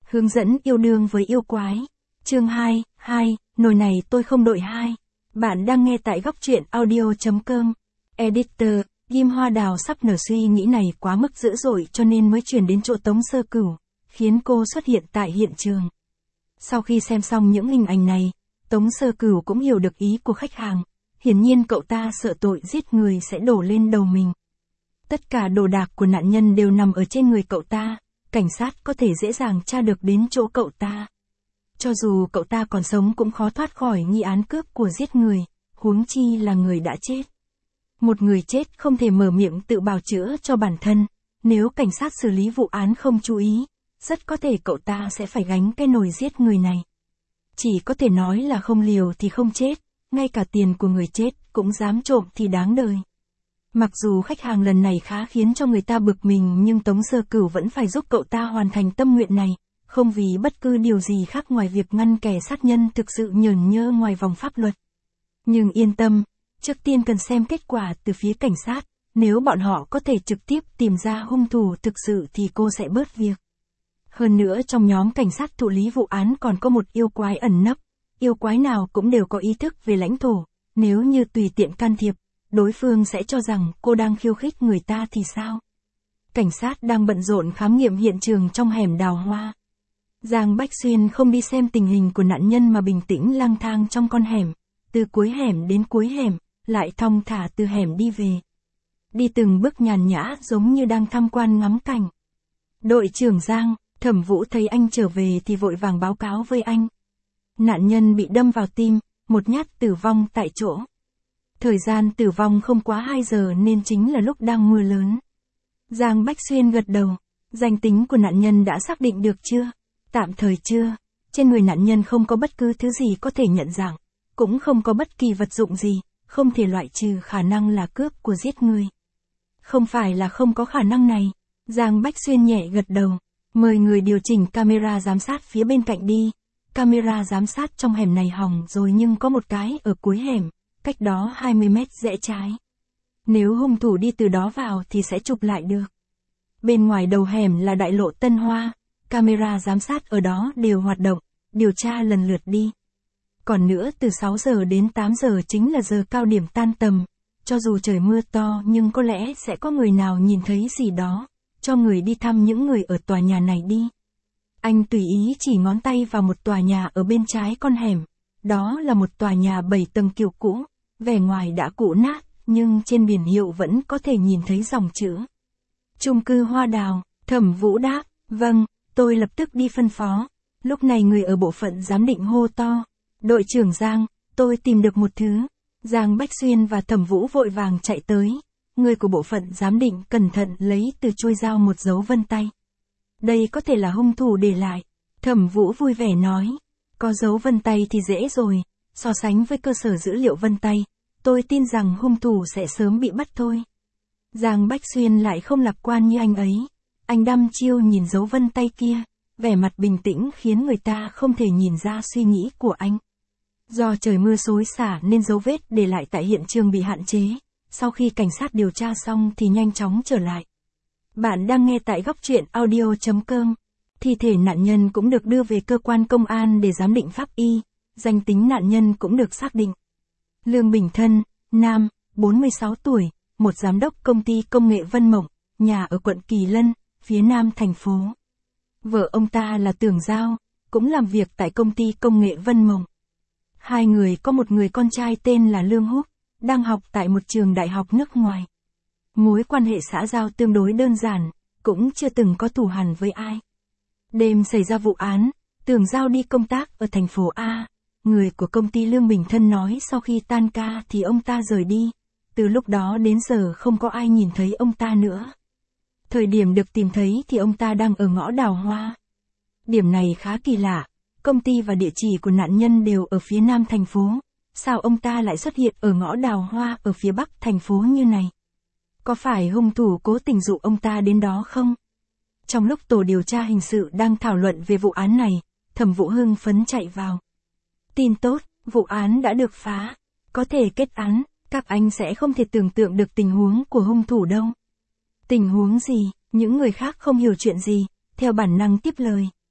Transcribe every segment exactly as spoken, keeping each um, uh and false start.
Hướng dẫn yêu đương với yêu quái. Chương hai, hai, nồi này tôi không đội hai. Bạn đang nghe tại góc truyện audio chấm com. Editor, Ghim Hoa Đào sắp nở suy nghĩ này quá mức dữ dội cho nên mới chuyển đến chỗ Tống Sơ Cửu, khiến cô xuất hiện tại hiện trường. Sau khi xem xong những hình ảnh này, Tống Sơ Cửu cũng hiểu được ý của khách hàng. Hiển nhiên cậu ta sợ tội giết người sẽ đổ lên đầu mình. Tất cả đồ đạc của nạn nhân đều nằm ở trên người cậu ta, cảnh sát có thể dễ dàng tra được đến chỗ cậu ta. Cho dù cậu ta còn sống cũng khó thoát khỏi nghi án cướp của giết người, huống chi là người đã chết. Một người chết không thể mở miệng tự bào chữa cho bản thân, nếu cảnh sát xử lý vụ án không chú ý, rất có thể cậu ta sẽ phải gánh cái nồi giết người này. Chỉ có thể nói là không liều thì không chết, ngay cả tiền của người chết cũng dám trộm thì đáng đời. Mặc dù khách hàng lần này khá khiến cho người ta bực mình nhưng Tống Sơ Cửu vẫn phải giúp cậu ta hoàn thành tâm nguyện này, không vì bất cứ điều gì khác ngoài việc ngăn kẻ sát nhân thực sự nhởn nhơ ngoài vòng pháp luật. Nhưng yên tâm, trước tiên cần xem kết quả từ phía cảnh sát, nếu bọn họ có thể trực tiếp tìm ra hung thủ thực sự thì cô sẽ bớt việc. Hơn nữa trong nhóm cảnh sát thụ lý vụ án còn có một yêu quái ẩn nấp, yêu quái nào cũng đều có ý thức về lãnh thổ, nếu như tùy tiện can thiệp, đối phương sẽ cho rằng cô đang khiêu khích người ta thì sao? Cảnh sát đang bận rộn khám nghiệm hiện trường trong hẻm Đào Hoa. Giang Bách Xuyên không đi xem tình hình của nạn nhân mà bình tĩnh lang thang trong con hẻm, từ cuối hẻm đến cuối hẻm, lại thong thả từ hẻm đi về. Đi từng bước nhàn nhã giống như đang tham quan ngắm cảnh. Đội trưởng Giang, Thẩm Vũ thấy anh trở về thì vội vàng báo cáo với anh. Nạn nhân bị đâm vào tim, một nhát tử vong tại chỗ. Thời gian tử vong không quá hai giờ nên chính là lúc đang mưa lớn. Giang Bách Xuyên gật đầu. Danh tính của nạn nhân đã xác định được chưa? Tạm thời chưa. Trên người nạn nhân không có bất cứ thứ gì có thể nhận dạng, cũng không có bất kỳ vật dụng gì, không thể loại trừ khả năng là cướp của giết người. Không phải là không có khả năng này. Giang Bách Xuyên nhẹ gật đầu. Mời người điều chỉnh camera giám sát phía bên cạnh đi. Camera giám sát trong hẻm này hỏng rồi nhưng có một cái ở cuối hẻm, cách đó hai mươi mét rẽ trái. Nếu hung thủ đi từ đó vào thì sẽ chụp lại được. Bên ngoài đầu hẻm là đại lộ Tân Hoa, camera giám sát ở đó đều hoạt động, điều tra lần lượt đi. Còn nữa từ sáu giờ đến tám giờ chính là giờ cao điểm tan tầm, cho dù trời mưa to nhưng có lẽ sẽ có người nào nhìn thấy gì đó, cho người đi thăm những người ở tòa nhà này đi. Anh tùy ý chỉ ngón tay vào một tòa nhà ở bên trái con hẻm, đó là một tòa nhà bảy tầng kiểu cũ, vẻ ngoài đã cũ nát, nhưng trên biển hiệu vẫn có thể nhìn thấy dòng chữ. Chung cư Hoa Đào. Thẩm Vũ đáp, vâng, tôi lập tức đi phân phó. Lúc này người ở bộ phận giám định hô to. Đội trưởng Giang, tôi tìm được một thứ. Giang Bách Xuyên và Thẩm Vũ vội vàng chạy tới. Người của bộ phận giám định cẩn thận lấy từ chuôi dao một dấu vân tay. Đây có thể là hung thủ để lại. Thẩm Vũ vui vẻ nói. Có dấu vân tay thì dễ rồi, so sánh với cơ sở dữ liệu vân tay, tôi tin rằng hung thủ sẽ sớm bị bắt thôi. Giang Bách Xuyên lại không lạc quan như anh ấy. Anh đăm chiêu nhìn dấu vân tay kia, vẻ mặt bình tĩnh khiến người ta không thể nhìn ra suy nghĩ của anh. Do trời mưa xối xả nên dấu vết để lại tại hiện trường bị hạn chế, sau khi cảnh sát điều tra xong thì nhanh chóng trở lại. Bạn đang nghe tại góc truyện audio chấm com. Thi thể nạn nhân cũng được đưa về cơ quan công an để giám định pháp y, danh tính nạn nhân cũng được xác định. Lương Bình Thân, nam, bốn mươi sáu tuổi, một giám đốc công ty công nghệ Vân Mộng, nhà ở quận Kỳ Lân, phía nam thành phố. Vợ ông ta là Tưởng Giao, cũng làm việc tại công ty công nghệ Vân Mộng. Hai người có một người con trai tên là Lương Húc, đang học tại một trường đại học nước ngoài. Mối quan hệ xã giao tương đối đơn giản, cũng chưa từng có thù hằn với ai. Đêm xảy ra vụ án, Tưởng Giao đi công tác ở thành phố A. Người của công ty Lương Bình Thân nói sau khi tan ca thì ông ta rời đi. Từ lúc đó đến giờ không có ai nhìn thấy ông ta nữa. Thời điểm được tìm thấy thì ông ta đang ở ngõ Đào Hoa. Điểm này khá kỳ lạ. Công ty và địa chỉ của nạn nhân đều ở phía nam thành phố. Sao ông ta lại xuất hiện ở ngõ Đào Hoa ở phía bắc thành phố như này? Có phải hung thủ cố tình dụ ông ta đến đó không? Trong lúc tổ điều tra hình sự đang thảo luận về vụ án này, Thẩm Vũ hưng phấn chạy vào. Tin tốt, vụ án đã được phá. Có thể kết án, các anh sẽ không thể tưởng tượng được tình huống của hung thủ đâu. Tình huống gì? Những người khác không hiểu chuyện gì, theo bản năng tiếp lời.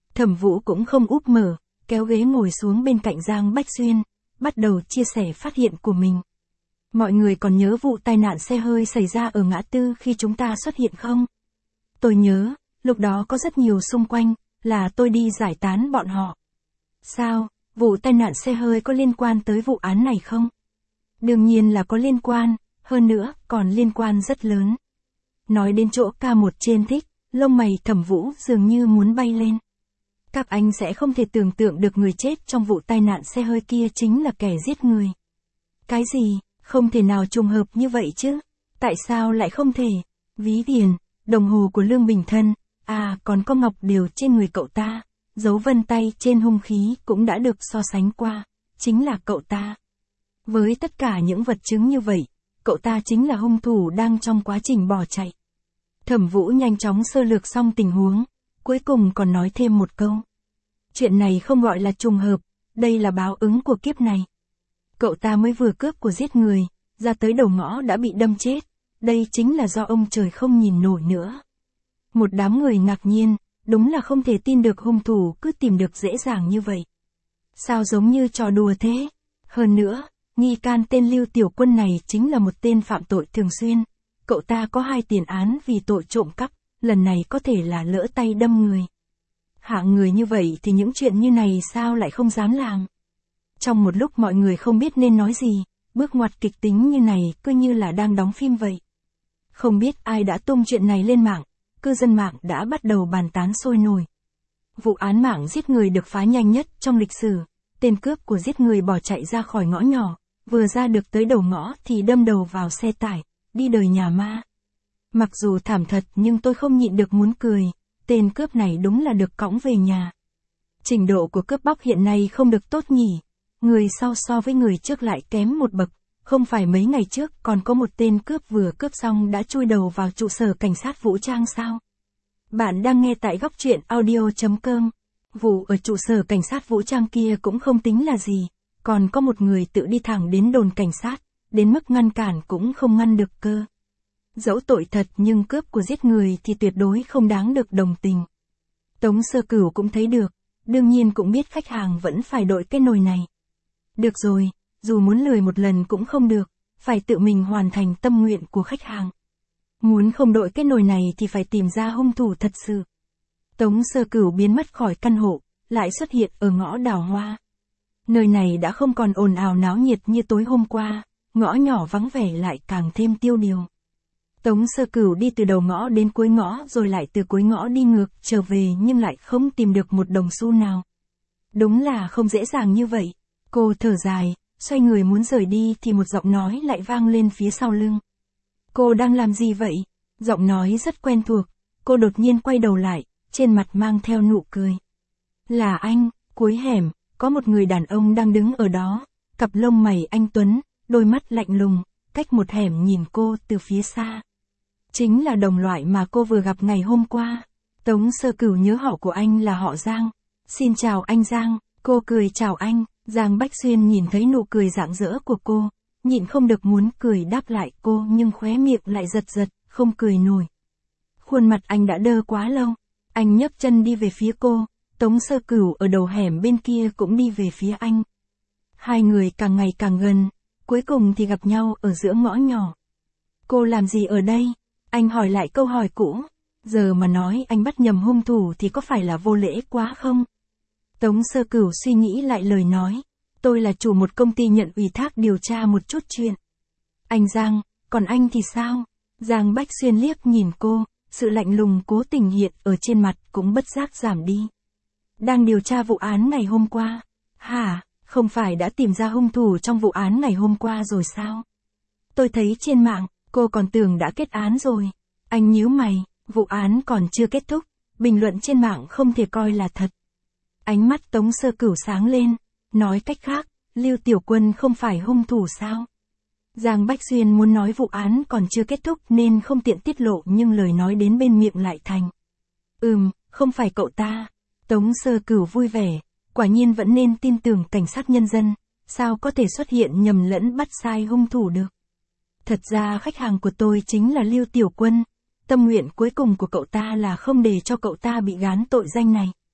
Thẩm Vũ cũng không úp mở, kéo ghế ngồi xuống bên cạnh Giang Bách Xuyên, bắt đầu chia sẻ phát hiện của mình. Mọi người còn nhớ vụ tai nạn xe hơi xảy ra ở ngã tư khi chúng ta xuất hiện không? Tôi nhớ, lúc đó có rất nhiều xung quanh, là tôi đi giải tán bọn họ. Sao, vụ tai nạn xe hơi có liên quan tới vụ án này không? Đương nhiên là có liên quan, hơn nữa, còn liên quan rất lớn. Nói đến chỗ ca một trên thích, lông mày Thẩm Vũ dường như muốn bay lên. Các anh sẽ không thể tưởng tượng được người chết trong vụ tai nạn xe hơi kia chính là kẻ giết người. Cái gì, không thể nào trùng hợp như vậy chứ? Tại sao lại không thể? Ví tiền, đồng hồ của Lương Bình Thân, à còn có ngọc đều trên người cậu ta, dấu vân tay trên hung khí cũng đã được so sánh qua, chính là cậu ta. Với tất cả những vật chứng như vậy, cậu ta chính là hung thủ đang trong quá trình bỏ chạy. Thẩm Vũ nhanh chóng sơ lược xong tình huống, cuối cùng còn nói thêm một câu. Chuyện này không gọi là trùng hợp, đây là báo ứng của kiếp này. Cậu ta mới vừa cướp của giết người, ra tới đầu ngõ đã bị đâm chết, đây chính là do ông trời không nhìn nổi nữa. Một đám người ngạc nhiên, đúng là không thể tin được hung thủ cứ tìm được dễ dàng như vậy. Sao giống như trò đùa thế? Hơn nữa, nghi can tên Lưu Tiểu Quân này chính là một tên phạm tội thường xuyên. Cậu ta có hai tiền án vì tội trộm cắp, lần này có thể là lỡ tay đâm người. Hạng người như vậy thì những chuyện như này sao lại không dám làm? Trong một lúc mọi người không biết nên nói gì, bước ngoặt kịch tính như này cứ như là đang đóng phim vậy. Không biết ai đã tung chuyện này lên mạng, cư dân mạng đã bắt đầu bàn tán sôi nổi. Vụ án mạng giết người được phá nhanh nhất trong lịch sử, tên cướp của giết người bỏ chạy ra khỏi ngõ nhỏ, vừa ra được tới đầu ngõ thì đâm đầu vào xe tải, đi đời nhà ma. Mặc dù thảm thật nhưng tôi không nhịn được muốn cười, tên cướp này đúng là được cõng về nhà. Trình độ của cướp bóc hiện nay không được tốt nhỉ, người sau so với người trước lại kém một bậc, không phải mấy ngày trước còn có một tên cướp vừa cướp xong đã chui đầu vào trụ sở cảnh sát vũ trang sao? Bạn đang nghe tại góc truyện audio chấm com. Vụ ở trụ sở cảnh sát vũ trang kia cũng không tính là gì, còn có một người tự đi thẳng đến đồn cảnh sát, đến mức ngăn cản cũng không ngăn được cơ. Dẫu tội thật nhưng cướp của giết người thì tuyệt đối không đáng được đồng tình. Tống Sơ Cửu cũng thấy được, đương nhiên cũng biết khách hàng vẫn phải đội cái nồi này. Được rồi, dù muốn lười một lần cũng không được, phải tự mình hoàn thành tâm nguyện của khách hàng. Muốn không đội cái nồi này thì phải tìm ra hung thủ thật sự. Tống Sơ Cửu biến mất khỏi căn hộ, lại xuất hiện ở ngõ Đào Hoa. Nơi này đã không còn ồn ào náo nhiệt như tối hôm qua, ngõ nhỏ vắng vẻ lại càng thêm tiêu điều. Tống Sơ Cửu đi từ đầu ngõ đến cuối ngõ rồi lại từ cuối ngõ đi ngược trở về nhưng lại không tìm được một đồng xu nào. Đúng là không dễ dàng như vậy. Cô thở dài, xoay người muốn rời đi thì một giọng nói lại vang lên phía sau lưng. Cô đang làm gì vậy? Giọng nói rất quen thuộc, cô đột nhiên quay đầu lại, trên mặt mang theo nụ cười. Là anh, cuối hẻm, có một người đàn ông đang đứng ở đó, cặp lông mày anh tuấn, đôi mắt lạnh lùng, cách một hẻm nhìn cô từ phía xa. Chính là đồng loại mà cô vừa gặp ngày hôm qua. Tống Sơ Cửu nhớ họ của anh là họ Giang. Xin chào anh Giang, cô cười chào anh. Giang Bách Xuyên nhìn thấy nụ cười rạng rỡ của cô, nhịn không được muốn cười đáp lại cô nhưng khóe miệng lại giật giật, không cười nổi. Khuôn mặt anh đã đơ quá lâu, anh nhấc chân đi về phía cô, Tống Sơ Cửu ở đầu hẻm bên kia cũng đi về phía anh. Hai người càng ngày càng gần, cuối cùng thì gặp nhau ở giữa ngõ nhỏ. Cô làm gì ở đây? Anh hỏi lại câu hỏi cũ, giờ mà nói anh bắt nhầm hung thủ thì có phải là vô lễ quá không? Tống Sơ Cửu suy nghĩ lại lời nói, tôi là chủ một công ty nhận ủy thác điều tra một chút chuyện. Anh Giang, còn anh thì sao? Giang Bách Xuyên liếc nhìn cô, sự lạnh lùng cố tình hiện ở trên mặt cũng bất giác giảm đi. Đang điều tra vụ án ngày hôm qua. Hả, không phải đã tìm ra hung thủ trong vụ án ngày hôm qua rồi sao? Tôi thấy trên mạng, cô còn tưởng đã kết án rồi. Anh nhíu mày, vụ án còn chưa kết thúc, bình luận trên mạng không thể coi là thật. Ánh mắt Tống Sơ Cửu sáng lên, nói cách khác, Lưu Tiểu Quân không phải hung thủ sao? Giang Bách Xuyên muốn nói vụ án còn chưa kết thúc nên không tiện tiết lộ nhưng lời nói đến bên miệng lại thành. Ừm, không phải cậu ta. Tống Sơ Cửu vui vẻ, quả nhiên vẫn nên tin tưởng cảnh sát nhân dân, sao có thể xuất hiện nhầm lẫn bắt sai hung thủ được. Thật ra khách hàng của tôi chính là Lưu Tiểu Quân, tâm nguyện cuối cùng của cậu ta là không để cho cậu ta bị gán tội danh này.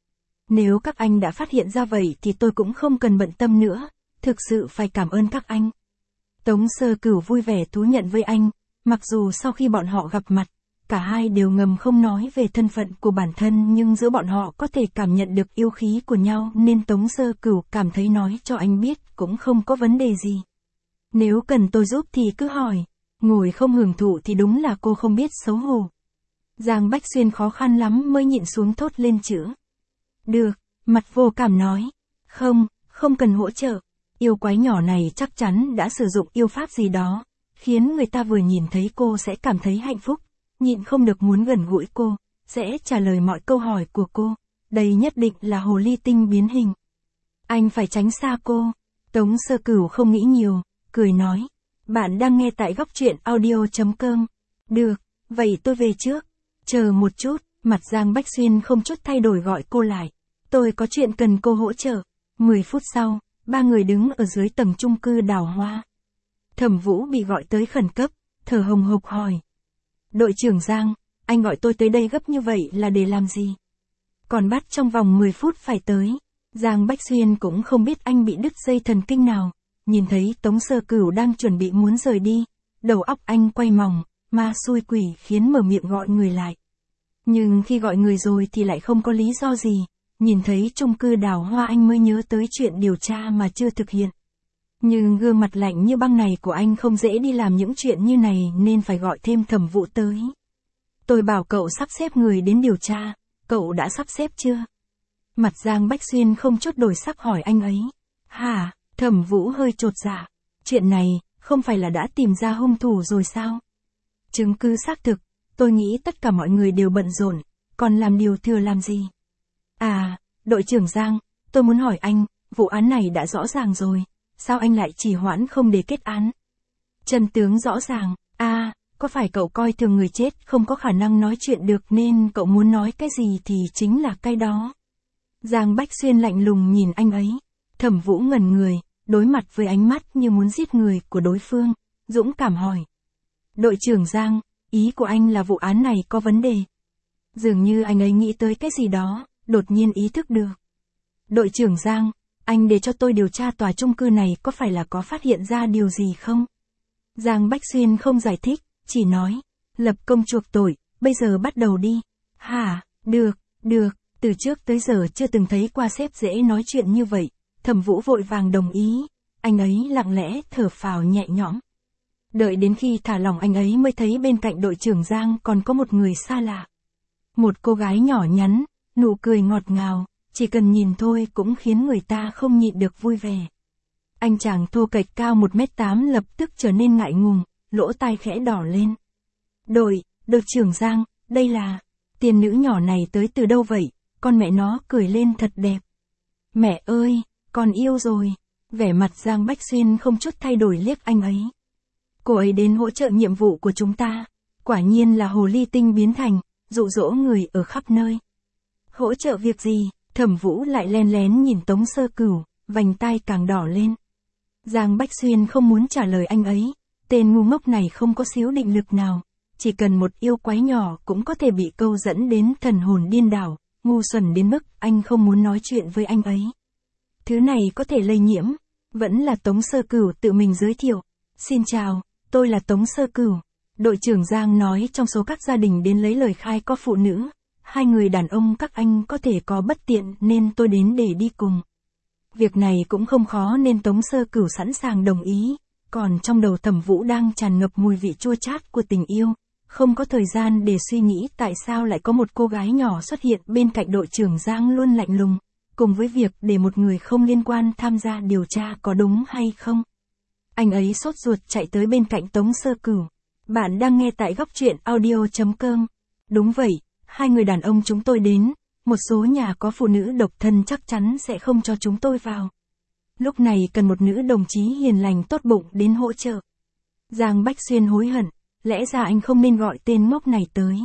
Nếu các anh đã phát hiện ra vậy thì tôi cũng không cần bận tâm nữa, thực sự phải cảm ơn các anh. Tống Sơ Cửu vui vẻ thú nhận với anh, mặc dù sau khi bọn họ gặp mặt, cả hai đều ngầm không nói về thân phận của bản thân nhưng giữa bọn họ có thể cảm nhận được yêu khí của nhau nên Tống Sơ Cửu cảm thấy nói cho anh biết cũng không có vấn đề gì. Nếu cần tôi giúp thì cứ hỏi, ngồi không hưởng thụ thì đúng là cô không biết xấu hổ. Giang Bách Xuyên khó khăn lắm mới nhịn xuống thốt lên chữ. Được, mặt vô cảm nói. Không, không cần hỗ trợ. Yêu quái nhỏ này chắc chắn đã sử dụng yêu pháp gì đó, khiến người ta vừa nhìn thấy cô sẽ cảm thấy hạnh phúc, nhịn không được muốn gần gũi cô, sẽ trả lời mọi câu hỏi của cô. Đây nhất định là hồ ly tinh biến hình. Anh phải tránh xa cô. Tống Sơ Cửu không nghĩ nhiều, cười nói. Bạn đang nghe tại góc truyện audio chấm com. Được, vậy tôi về trước. Chờ một chút, mặt Giang Bách Xuyên không chút thay đổi gọi cô lại. Tôi có chuyện cần cô hỗ trợ. mười phút sau, ba người đứng ở dưới tầng chung cư Đào Hoa. Thẩm Vũ bị gọi tới khẩn cấp, thở hồng hộc hỏi. Đội trưởng Giang, anh gọi tôi tới đây gấp như vậy là để làm gì? Còn bắt trong vòng mười phút phải tới. Giang Bách Xuyên cũng không biết anh bị đứt dây thần kinh nào. Nhìn thấy Tống Sơ Cửu đang chuẩn bị muốn rời đi, đầu óc anh quay mòng, ma xui quỷ khiến mở miệng gọi người lại. Nhưng khi gọi người rồi thì lại không có lý do gì, nhìn thấy chung cư Đào Hoa anh mới nhớ tới chuyện điều tra mà chưa thực hiện. Nhưng gương mặt lạnh như băng này của anh không dễ đi làm những chuyện như này nên phải gọi thêm Thẩm Vũ tới. Tôi bảo cậu sắp xếp người đến điều tra, cậu đã sắp xếp chưa? Mặt Giang Bách Xuyên không chút đổi sắc hỏi anh ấy. Hả? Thẩm Vũ hơi chột dạ. Chuyện này, không phải là đã tìm ra hung thủ rồi sao? Chứng cứ xác thực, tôi nghĩ tất cả mọi người đều bận rộn, còn làm điều thừa làm gì? À, đội trưởng Giang, tôi muốn hỏi anh, vụ án này đã rõ ràng rồi, sao anh lại trì hoãn không để kết án? Chân tướng rõ ràng, à, có phải cậu coi thường người chết không có khả năng nói chuyện được nên cậu muốn nói cái gì thì chính là cái đó? Giang Bách Xuyên lạnh lùng nhìn anh ấy. Thẩm Vũ ngẩn người, đối mặt với ánh mắt như muốn giết người của đối phương, dũng cảm hỏi. Đội trưởng Giang, ý của anh là vụ án này có vấn đề. Dường như anh ấy nghĩ tới cái gì đó, đột nhiên ý thức được. Đội trưởng Giang, anh để cho tôi điều tra tòa chung cư này có phải là có phát hiện ra điều gì không? Giang Bách Xuyên không giải thích, chỉ nói, lập công chuộc tội, bây giờ bắt đầu đi. Hả, được, được, từ trước tới giờ chưa từng thấy qua sếp dễ nói chuyện như vậy. Thẩm Vũ vội vàng đồng ý, anh ấy lặng lẽ thở phào nhẹ nhõm. Đợi đến khi thả lỏng anh ấy mới thấy bên cạnh đội trưởng Giang còn có một người xa lạ. Một cô gái nhỏ nhắn, nụ cười ngọt ngào, chỉ cần nhìn thôi cũng khiến người ta không nhịn được vui vẻ. Anh chàng thô kệch cao một mét tám lập tức trở nên ngại ngùng, lỗ tai khẽ đỏ lên. Đội, đội trưởng Giang, đây là, tiền nữ nhỏ này tới từ đâu vậy? Con mẹ nó cười lên thật đẹp. Mẹ ơi, con yêu rồi. Vẻ mặt Giang Bách Xuyên không chút thay đổi liếc anh ấy. Cô ấy đến hỗ trợ nhiệm vụ của chúng ta. Quả nhiên là hồ ly tinh biến thành, dụ dỗ người ở khắp nơi. Hỗ trợ việc gì? Thẩm Vũ lại len lén nhìn Tống Sơ Cửu, vành tai càng đỏ lên. Giang Bách Xuyên không muốn trả lời anh ấy. Tên ngu ngốc này không có xíu định lực nào. Chỉ cần một yêu quái nhỏ cũng có thể bị câu dẫn đến thần hồn điên đảo, ngu xuẩn đến mức anh không muốn nói chuyện với anh ấy. Thứ này có thể lây nhiễm. Vẫn là Tống Sơ Cửu tự mình giới thiệu. Xin chào, tôi là Tống Sơ Cửu. Đội trưởng Giang nói trong số các gia đình đến lấy lời khai có phụ nữ. Hai người đàn ông các anh có thể có bất tiện nên tôi đến để đi cùng. Việc này cũng không khó nên Tống Sơ Cửu sẵn sàng đồng ý. Còn trong đầu Thẩm Vũ đang tràn ngập mùi vị chua chát của tình yêu. Không có thời gian để suy nghĩ tại sao lại có một cô gái nhỏ xuất hiện bên cạnh đội trưởng Giang luôn lạnh lùng. Cùng với việc để một người không liên quan tham gia điều tra có đúng hay không. Anh ấy sốt ruột chạy tới bên cạnh Tống Sơ Cửu. Bạn đang nghe tại góc truyện audio chấm com. Đúng vậy, hai người đàn ông chúng tôi đến, một số nhà có phụ nữ độc thân chắc chắn sẽ không cho chúng tôi vào. Lúc này cần một nữ đồng chí hiền lành tốt bụng đến hỗ trợ. Giang Bách Xuyên hối hận, lẽ ra anh không nên gọi tên ngốc này tới.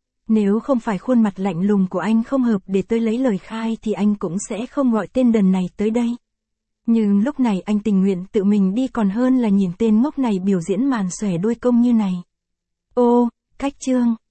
Nếu không phải khuôn mặt lạnh lùng của anh không hợp để tôi lấy lời khai thì anh cũng sẽ không gọi tên đần này tới đây. Nhưng lúc này anh tình nguyện tự mình đi còn hơn là nhìn tên ngốc này biểu diễn màn xòe đuôi công như này. Ô, cách chương.